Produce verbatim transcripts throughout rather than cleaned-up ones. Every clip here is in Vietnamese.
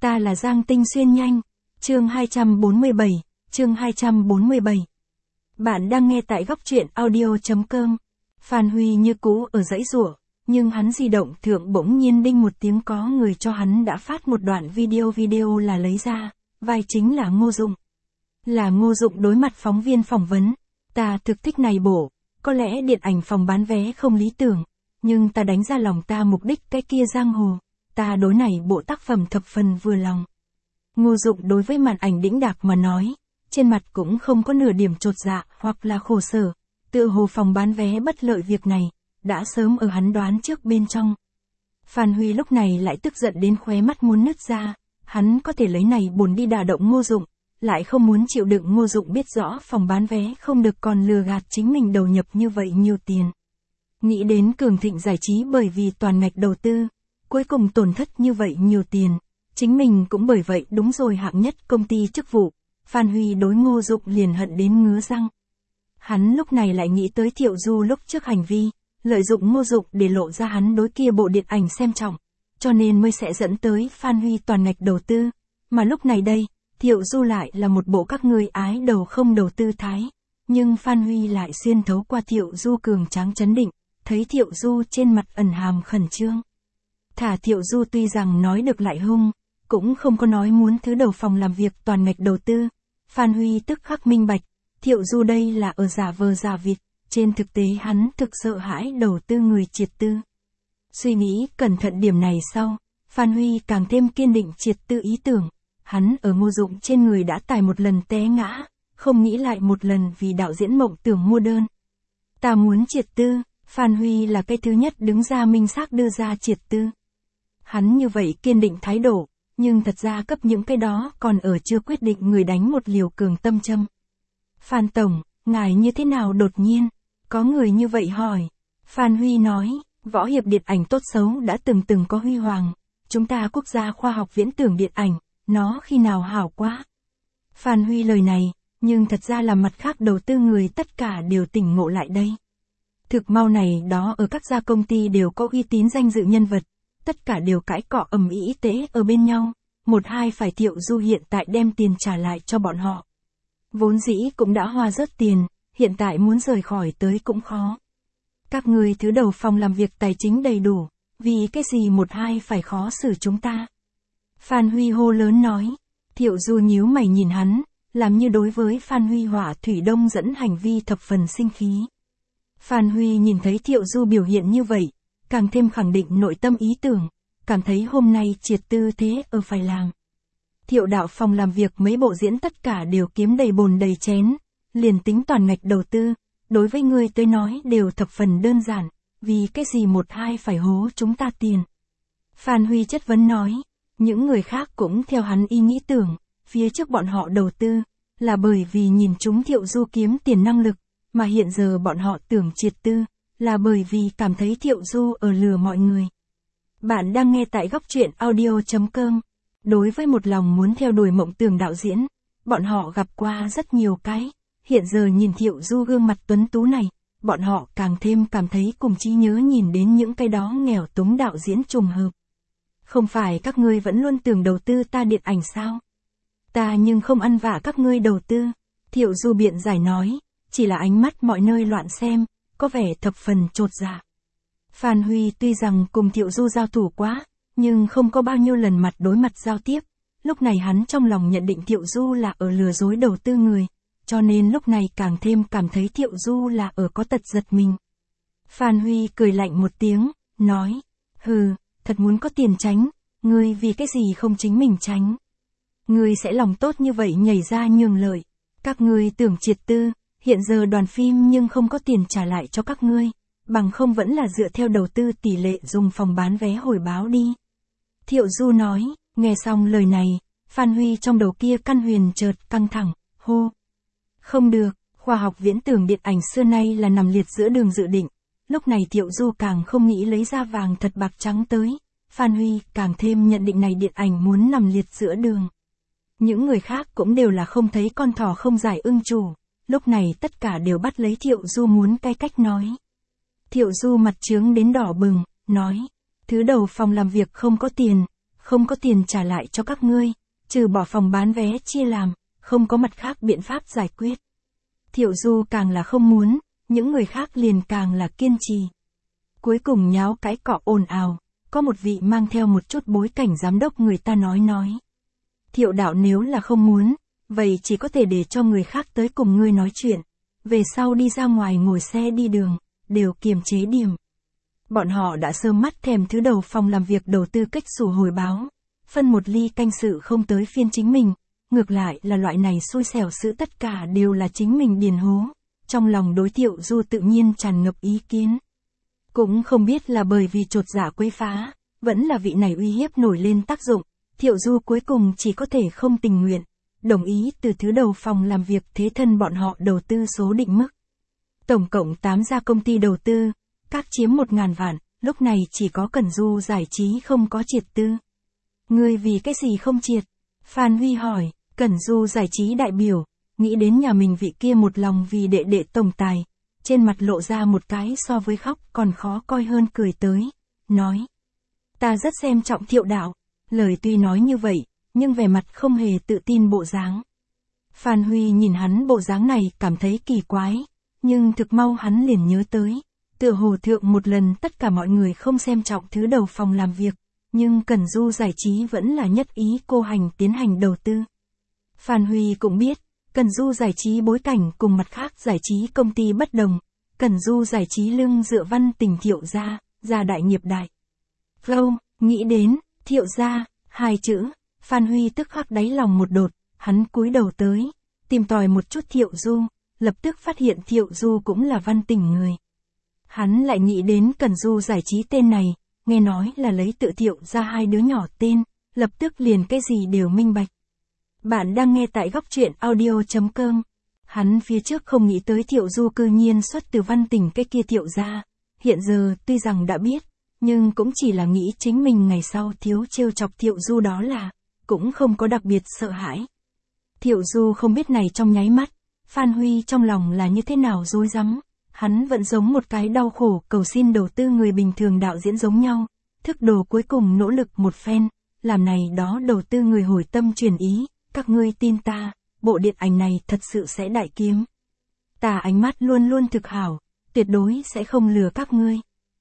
Ta là Giang Tinh Xuyên nhanh. Chương hai trăm bốn mươi bảy, chương hai trăm bốn mươi bảy. Bạn đang nghe tại góc truyện audio chấm com. Phan Huy như cũ ở dãy giụa, nhưng hắn di động thượng bỗng nhiên đinh một tiếng, có người cho hắn đã phát một đoạn video video là lấy ra, vai chính là Ngô Dụng. Là Ngô Dụng đối mặt phóng viên phỏng vấn. Ta thực thích này bộ, có lẽ điện ảnh phòng bán vé không lý tưởng, nhưng ta đánh ra lòng ta mục đích cái kia giang hồ, ta đối này bộ tác phẩm thập phần vừa lòng. Ngô Dụng đối với màn ảnh đĩnh đạc mà nói, trên mặt cũng không có nửa điểm chột dạ hoặc là khổ sở, tựa hồ phòng bán vé bất lợi việc này, đã sớm ở hắn đoán trước bên trong. Phan Huy lúc này lại tức giận đến khóe mắt muốn nứt ra, hắn có thể lấy này buồn đi đả động Ngô Dụng, lại không muốn chịu đựng Ngô Dụng biết rõ phòng bán vé không được còn lừa gạt chính mình đầu nhập như vậy nhiều tiền. Nghĩ đến Cường Thịnh Giải Trí bởi vì toàn ngạch đầu tư, cuối cùng tổn thất như vậy nhiều tiền, chính mình cũng bởi vậy đúng rồi hạng nhất công ty chức vụ, Phan Huy đối Ngô Dụng liền hận đến ngứa răng. Hắn lúc này lại nghĩ tới Thiệu Du lúc trước hành vi, lợi dụng Ngô Dụng để lộ ra hắn đối kia bộ điện ảnh xem trọng, cho nên mới sẽ dẫn tới Phan Huy toàn ngạch đầu tư, mà lúc này đây, Thiệu Du lại là một bộ các ngươi ái đầu không đầu tư thái, nhưng Phan Huy lại xuyên thấu qua Thiệu Du cường tráng chấn định, thấy Thiệu Du trên mặt ẩn hàm khẩn trương. Thả Thiệu Du tuy rằng nói được lại hung, cũng không có nói muốn thứ đầu phòng làm việc toàn ngạch đầu tư. Phan Huy tức khắc minh bạch, Thiệu Du đây là ở giả vờ giả vịt, trên thực tế hắn thực sợ hãi đầu tư người triệt tư. Suy nghĩ cẩn thận điểm này sau, Phan Huy càng thêm kiên định triệt tư ý tưởng, hắn ở Ngô Dụng trên người đã tải một lần té ngã, không nghĩ lại một lần vì đạo diễn mộng tưởng mua đơn. Ta muốn triệt tư, Phan Huy là cái thứ nhất đứng ra minh xác đưa ra triệt tư. Hắn như vậy kiên định thái độ, nhưng thật ra cấp những cái đó còn ở chưa quyết định người đánh một liều cường tâm châm. Phan Tổng, ngài như thế nào đột nhiên? Có người như vậy hỏi. Phan Huy nói, võ hiệp điện ảnh tốt xấu đã từng từng có huy hoàng, chúng ta quốc gia khoa học viễn tưởng điện ảnh, nó khi nào hảo quá. Phan Huy lời này, nhưng thật ra là mặt khác đầu tư người tất cả đều tỉnh ngộ lại đây. Thực mau này đó ở các gia công ty đều có uy tín danh dự nhân vật, tất cả đều cãi cọ ầm ĩ tế ở bên nhau, một hai phải Thiệu Du hiện tại đem tiền trả lại cho bọn họ. Vốn dĩ cũng đã hoa rớt tiền, hiện tại muốn rời khỏi tới cũng khó. Các người thứ đầu phòng làm việc tài chính đầy đủ, vì cái gì một hai phải khó xử chúng ta. Phan Huy hô lớn nói, Thiệu Du nhíu mày nhìn hắn, làm như đối với Phan Huy hỏa thủy đông dẫn hành vi thập phần sinh khí. Phan Huy nhìn thấy Thiệu Du biểu hiện như vậy, càng thêm khẳng định nội tâm ý tưởng, cảm thấy hôm nay triệt tư thế ở phải làm. Thiệu đạo phòng làm việc mấy bộ diễn tất cả đều kiếm đầy bồn đầy chén, liền tính toàn ngạch đầu tư, đối với ngươi tới nói đều thập phần đơn giản, vì cái gì một hai phải hố chúng ta tiền. Phan Huy chất vấn nói, những người khác cũng theo hắn ý nghĩ tưởng, phía trước bọn họ đầu tư, là bởi vì nhìn chúng Thiệu Du kiếm tiền năng lực, mà hiện giờ bọn họ tưởng triệt tư, là bởi vì cảm thấy Thiệu Du ở lừa mọi người. Bạn đang nghe tại góc truyện audio chấm com. Đối với một lòng muốn theo đuổi mộng tưởng đạo diễn, bọn họ gặp qua rất nhiều cái, hiện giờ nhìn Thiệu Du gương mặt tuấn tú này, bọn họ càng thêm cảm thấy cùng trí nhớ nhìn đến những cái đó nghèo túng đạo diễn trùng hợp. Không phải các ngươi vẫn luôn tưởng đầu tư ta điện ảnh sao? Ta nhưng không ăn vạ các ngươi đầu tư. Thiệu Du biện giải nói, chỉ là ánh mắt mọi nơi loạn xem, có vẻ thập phần chột dạ. Phan Huy tuy rằng cùng Thiệu Du giao thủ quá, nhưng không có bao nhiêu lần mặt đối mặt giao tiếp, lúc này hắn trong lòng nhận định Thiệu Du là ở lừa dối đầu tư người, cho nên lúc này càng thêm cảm thấy Thiệu Du là ở có tật giật mình. Phan Huy cười lạnh một tiếng, nói, hừ, thật muốn có tiền tránh, ngươi vì cái gì không chính mình tránh. Ngươi sẽ lòng tốt như vậy nhảy ra nhường lợi, các ngươi tưởng triệt tư, hiện giờ đoàn phim nhưng không có tiền trả lại cho các ngươi, bằng không vẫn là dựa theo đầu tư tỷ lệ dùng phòng bán vé hồi báo đi. Thiệu Du nói, nghe xong lời này, Phan Huy trong đầu kia căn huyền chợt căng thẳng, hô. Không được, khoa học viễn tưởng điện ảnh xưa nay là nằm liệt giữa đường dự định, lúc này Thiệu Du càng không nghĩ lấy ra vàng thật bạc trắng tới, Phan Huy càng thêm nhận định này điện ảnh muốn nằm liệt giữa đường. Những người khác cũng đều là không thấy con thỏ không giải ưng chủ, lúc này tất cả đều bắt lấy Thiệu Du muốn cái cách nói. Thiệu Du mặt trướng đến đỏ bừng, nói, thứ đầu phòng làm việc không có tiền, không có tiền trả lại cho các ngươi, trừ bỏ phòng bán vé chia làm, không có mặt khác biện pháp giải quyết. Thiệu Du càng là không muốn, những người khác liền càng là kiên trì. Cuối cùng nháo cái cọ ồn ào, có một vị mang theo một chút bối cảnh giám đốc người ta nói nói. Thiệu đạo nếu là không muốn, vậy chỉ có thể để cho người khác tới cùng ngươi nói chuyện, về sau đi ra ngoài ngồi xe đi đường, đều kiềm chế điểm. Bọn họ đã sớm mắt thèm thứ đầu phòng làm việc đầu tư cách xù hồi báo, phân một ly canh sự không tới phiên chính mình, ngược lại là loại này xui xẻo sự tất cả đều là chính mình điền hố, trong lòng đối Thiệu Du tự nhiên tràn ngập ý kiến. Cũng không biết là bởi vì chột dạ quấy phá, vẫn là vị này uy hiếp nổi lên tác dụng, Thiệu Du cuối cùng chỉ có thể không tình nguyện, đồng ý từ thứ đầu phòng làm việc thế thân bọn họ đầu tư số định mức. Tổng cộng tám gia công ty đầu tư, các chiếm một ngàn vạn, lúc này chỉ có Cẩn Du giải trí không có triệt tư. Ngươi vì cái gì không triệt? Phan Huy hỏi, Cẩn Du giải trí đại biểu, nghĩ đến nhà mình vị kia một lòng vì đệ đệ tổng tài, trên mặt lộ ra một cái so với khóc còn khó coi hơn cười tới, nói. Ta rất xem trọng Thiệu đạo, lời tuy nói như vậy, nhưng vẻ mặt không hề tự tin bộ dáng. Phan Huy nhìn hắn bộ dáng này cảm thấy kỳ quái, nhưng thực mau hắn liền nhớ tới, tựa hồ thượng một lần tất cả mọi người không xem trọng thứ đầu phòng làm việc, nhưng Cẩn Du giải trí vẫn là nhất ý cô hành tiến hành đầu tư. Phan Huy cũng biết, Cẩn Du giải trí bối cảnh cùng mặt khác giải trí công ty bất đồng, Cẩn Du giải trí lưng dựa văn tình Thiệu gia, gia đại nghiệp đại. Vô, nghĩ đến, Thiệu gia, hai chữ, Phan Huy tức khắc đáy lòng một đột, hắn cúi đầu tới, tìm tòi một chút Thiệu Du, lập tức phát hiện Thiệu Du cũng là văn tình người. Hắn lại nghĩ đến Cẩn Du giải trí tên này, nghe nói là lấy tự Thiệu ra hai đứa nhỏ tên, lập tức liền cái gì đều minh bạch. Bạn đang nghe tại góc truyện audio chấm com. Hắn phía trước không nghĩ tới Thiệu Du cư nhiên xuất từ văn tình cái kia Thiệu ra, hiện giờ tuy rằng đã biết, nhưng cũng chỉ là nghĩ chính mình ngày sau thiếu trêu chọc Thiệu Du đó là, cũng không có đặc biệt sợ hãi. Thiệu Du không biết này trong nháy mắt, Phan Huy trong lòng là như thế nào rối rắm, hắn vẫn giống một cái đau khổ cầu xin đầu tư người bình thường đạo diễn giống nhau, thức đồ cuối cùng nỗ lực một phen, làm này đó đầu tư người hồi tâm truyền ý, các ngươi tin ta, bộ điện ảnh này thật sự sẽ đại kiếm. Ta ánh mắt luôn luôn thực hảo, tuyệt đối sẽ không lừa các ngươi.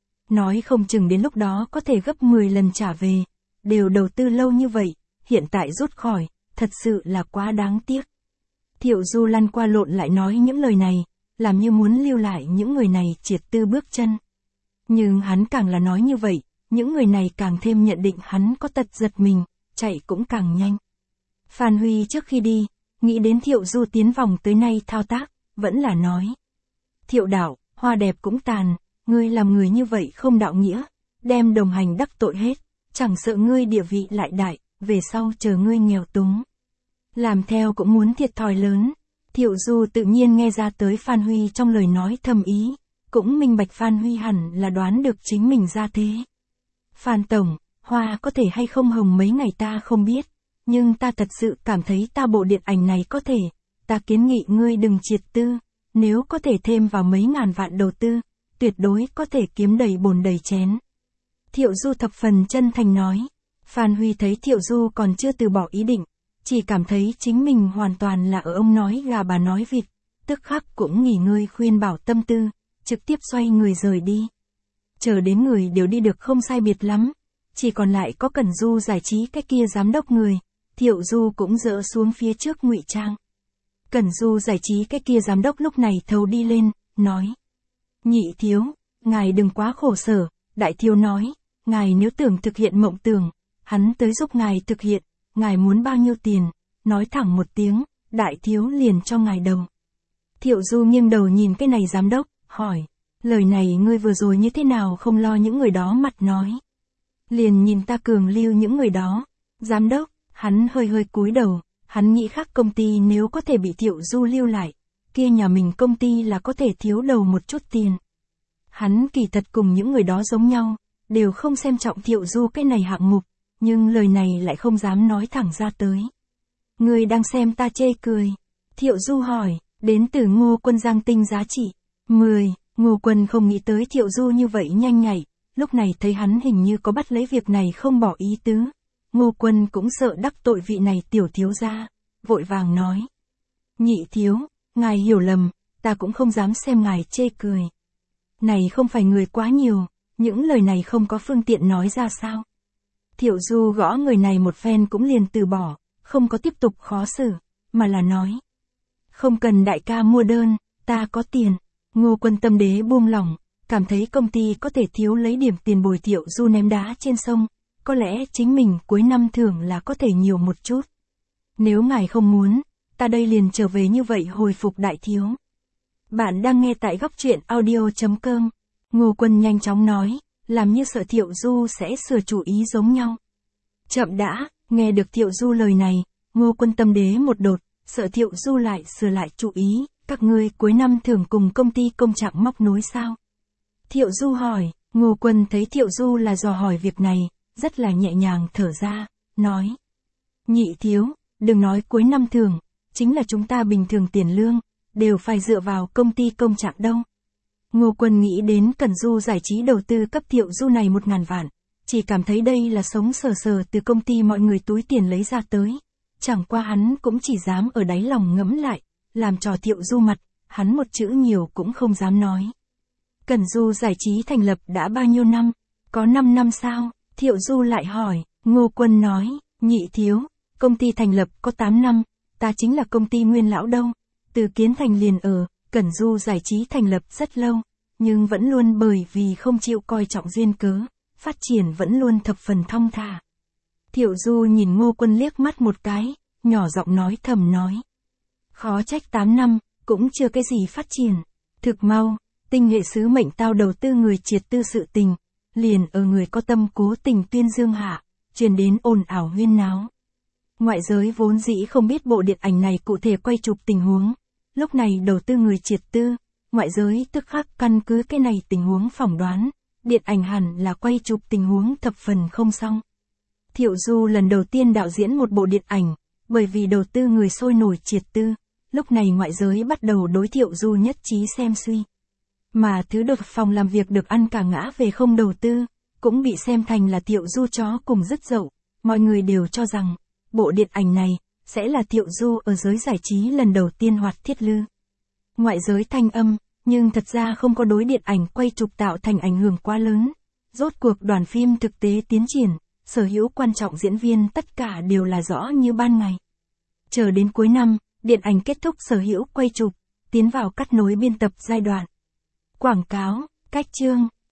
Nói không chừng đến lúc đó có thể gấp mười lần trả về, đều đầu tư lâu như vậy, hiện tại rút khỏi, thật sự là quá đáng tiếc. Thiệu Du lăn qua lộn lại nói những lời này, làm như muốn lưu lại những người này triệt tư bước chân. Nhưng hắn càng là nói như vậy, những người này càng thêm nhận định hắn có tật giật mình, chạy cũng càng nhanh. Phan Huy trước khi đi, nghĩ đến Thiệu Du tiến vòng tới nay thao tác, vẫn là nói. Thiệu đạo, hoa đẹp cũng tàn, ngươi làm người như vậy không đạo nghĩa, đem đồng hành đắc tội hết, chẳng sợ ngươi địa vị lại đại, về sau chờ ngươi nghèo túng. Làm theo cũng muốn thiệt thòi lớn. Thiệu Du tự nhiên nghe ra tới Phan Huy trong lời nói thầm ý, cũng minh bạch Phan Huy hẳn là đoán được chính mình ra thế. Phan Tổng, hoa có thể hay không hồng mấy ngày ta không biết, nhưng ta thật sự cảm thấy ta bộ điện ảnh này có thể, ta kiến nghị ngươi đừng triệt tư, nếu có thể thêm vào mấy ngàn vạn đầu tư, tuyệt đối có thể kiếm đầy bồn đầy chén. Thiệu Du thập phần chân thành nói, Phan Huy thấy Thiệu Du còn chưa từ bỏ ý định, chỉ cảm thấy chính mình hoàn toàn là ở ông nói gà bà nói vịt, tức khắc cũng nghỉ ngơi khuyên bảo tâm tư, trực tiếp xoay người rời đi. Chờ đến người đều đi được không sai biệt lắm, chỉ còn lại có Cẩn Du giải trí cái kia giám đốc người, Thiệu Du cũng dỡ xuống phía trước ngụy trang. Cẩn Du giải trí cái kia giám đốc lúc này thấu đi lên, nói. Nhị thiếu, ngài đừng quá khổ sở, đại thiếu nói, ngài nếu tưởng thực hiện mộng tưởng, hắn tới giúp ngài thực hiện, ngài muốn bao nhiêu tiền, nói thẳng một tiếng, đại thiếu liền cho ngài đầu. Thiệu Du nghiêng đầu nhìn cái này giám đốc, hỏi, lời này ngươi vừa rồi như thế nào không lo những người đó mặt nói. Liền nhìn ta cường lưu những người đó, giám đốc, hắn hơi hơi cúi đầu, hắn nghĩ khác công ty nếu có thể bị Thiệu Du lưu lại, kia nhà mình công ty là có thể thiếu đầu một chút tiền. Hắn kỳ thật cùng những người đó giống nhau, đều không xem trọng Thiệu Du cái này hạng mục, nhưng lời này lại không dám nói thẳng ra tới. Người đang xem ta chê cười. Thiệu Du hỏi, đến từ Ngô Quân Giang Tinh giá trị mười, Ngô Quân không nghĩ tới Thiệu Du như vậy nhanh nhạy, lúc này thấy hắn hình như có bắt lấy việc này không bỏ ý tứ, Ngô Quân cũng sợ đắc tội vị này tiểu thiếu gia, vội vàng nói. Nhị thiếu, ngài hiểu lầm, ta cũng không dám xem ngài chê cười. Này không phải người quá nhiều, những lời này không có phương tiện nói ra sao. Thiệu Du gõ người này một phen cũng liền từ bỏ, không có tiếp tục khó xử, mà là nói. Không cần đại ca mua đơn, ta có tiền. Ngô Quân tâm đế buông lỏng, cảm thấy công ty có thể thiếu lấy điểm tiền bồi Thiệu Du ném đá trên sông, có lẽ chính mình cuối năm thưởng là có thể nhiều một chút. Nếu ngài không muốn, ta đây liền trở về như vậy hồi phục đại thiếu. Bạn đang nghe tại góc truyện audio chấm com. Ngô Quân nhanh chóng nói, làm như sợ Thiệu Du sẽ sửa chủ ý giống nhau. Chậm đã, nghe được Thiệu Du lời này, Ngô Quân tâm đế một đột, sợ Thiệu Du lại sửa lại chủ ý, các ngươi cuối năm thường cùng công ty công trạng móc nối sao? Thiệu Du hỏi, Ngô Quân thấy Thiệu Du là dò hỏi việc này, rất là nhẹ nhàng thở ra, nói. Nhị thiếu, đừng nói cuối năm thường, chính là chúng ta bình thường tiền lương, đều phải dựa vào công ty công trạng đâu. Ngô Quân nghĩ đến Cẩn Du giải trí đầu tư cấp Thiệu Du này một ngàn vạn, chỉ cảm thấy đây là sống sờ sờ từ công ty mọi người túi tiền lấy ra tới. Chẳng qua hắn cũng chỉ dám ở đáy lòng ngẫm lại, làm trò Thiệu Du mặt, hắn một chữ nhiều cũng không dám nói. Cẩn Du giải trí thành lập đã bao nhiêu năm? Có năm năm sao? Thiệu Du lại hỏi, Ngô Quân nói, nhị thiếu, công ty thành lập có tám năm, ta chính là công ty nguyên lão đâu. Từ kiến thành liền ở, Cẩn Du giải trí thành lập rất lâu, nhưng vẫn luôn bởi vì không chịu coi trọng duyên cớ, phát triển vẫn luôn thập phần thong thả. Thiệu Du nhìn Ngô Quân liếc mắt một cái, nhỏ giọng nói thầm nói. Khó trách tám năm, cũng chưa cái gì phát triển. Thực mau, tinh nghệ sứ mệnh tao đầu tư người triệt tư sự tình, liền ở người có tâm cố tình tuyên dương hạ, truyền đến ồn ào huyên náo. Ngoại giới vốn dĩ không biết bộ điện ảnh này cụ thể quay chụp tình huống, lúc này đầu tư người triệt tư, ngoại giới tức khắc căn cứ cái này tình huống phỏng đoán, điện ảnh hẳn là quay chụp tình huống thập phần không xong. Thiệu Du lần đầu tiên đạo diễn một bộ điện ảnh, bởi vì đầu tư người sôi nổi triệt tư, lúc này ngoại giới bắt đầu đối Thiệu Du nhất trí xem suy. Mà thứ đột phòng làm việc được ăn cả ngã về không đầu tư, cũng bị xem thành là Thiệu Du chó cùng dứt dậu, mọi người đều cho rằng, bộ điện ảnh này, sẽ là Thiệu Du ở giới giải trí lần đầu tiên hoạt thiết lư. Ngoại giới thanh âm, nhưng thật ra không có đối điện ảnh quay chụp tạo thành ảnh hưởng quá lớn. Rốt cuộc đoàn phim thực tế tiến triển, sở hữu quan trọng diễn viên tất cả đều là rõ như ban ngày. Chờ đến cuối năm, điện ảnh kết thúc sở hữu quay chụp, tiến vào cắt nối biên tập giai đoạn. Quảng cáo, cách chương,